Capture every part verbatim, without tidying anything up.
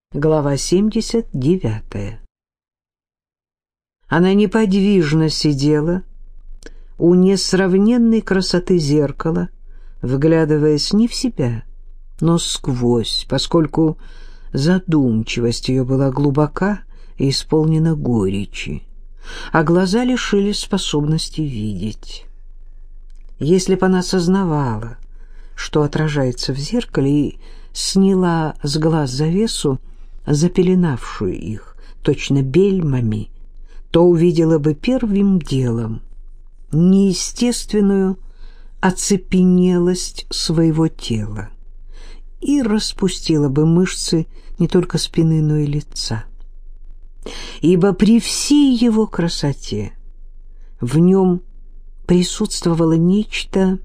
Глава семьдесят девятая. Она неподвижно сидела у несравненной красоты зеркала, вглядываясь не в себя, но сквозь, поскольку задумчивость ее была глубока и исполнена горечи, а глаза лишились способности видеть. Если бы она сознавала, что отражается в зеркале, и сняла с глаз завесу, запеленавшую их, точно бельмами, то увидела бы первым делом неестественную оцепенелость своего тела и распустила бы мышцы не только спины, но и лица. Ибо при всей его красоте в нем присутствовало нечто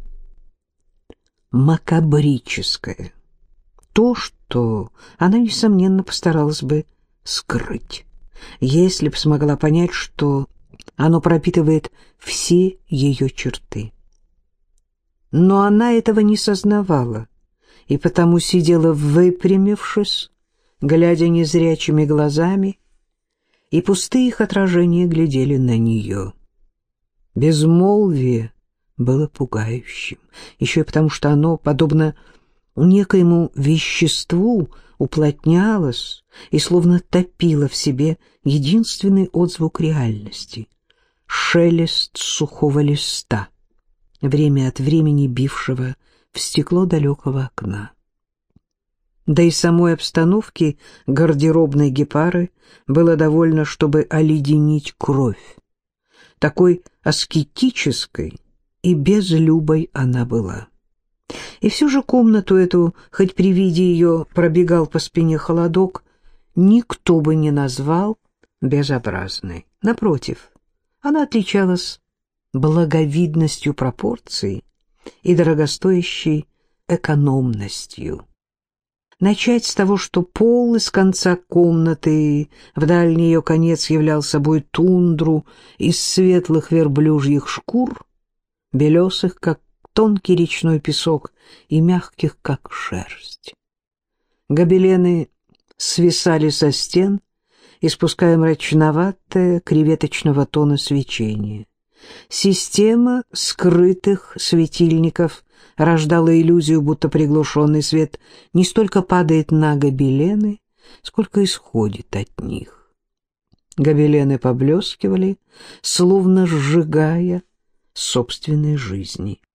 макабрическое, то, что она, несомненно, постаралась бы скрыть, если б смогла понять, что оно пропитывает все ее черты. Но она этого не сознавала, и потому сидела выпрямившись, глядя незрячими глазами, и пустые их отражения глядели на нее. Безмолвие было пугающим, еще и потому, что оно, подобно некоему веществу, уплотнялось и словно топило в себе единственный отзвук реальности — шелест сухого листа, время от времени бившего в стекло далекого окна. Да и самой обстановки гардеробной Гепары было довольно, чтобы оледенить кровь. Такой аскетической и безлюбой она была. И все же комнату эту, хоть при виде ее пробегал по спине холодок, никто бы не назвал безобразной. Напротив, она отличалась благовидностью пропорций и дорогостоящей экономностью. Начать с того, что пол из конца комнаты в дальний ее конец являл собой тундру из светлых верблюжьих шкур, белесых, как тонкий речной песок, и мягких, как шерсть. Гобелены свисали со стен, испуская мрачноватое креветочного тона свечение. Система скрытых светильников рождала иллюзию, будто приглушенный свет не столько падает на гобелены, сколько исходит от них. Гобелены поблескивали, словно сжигая собственной жизни.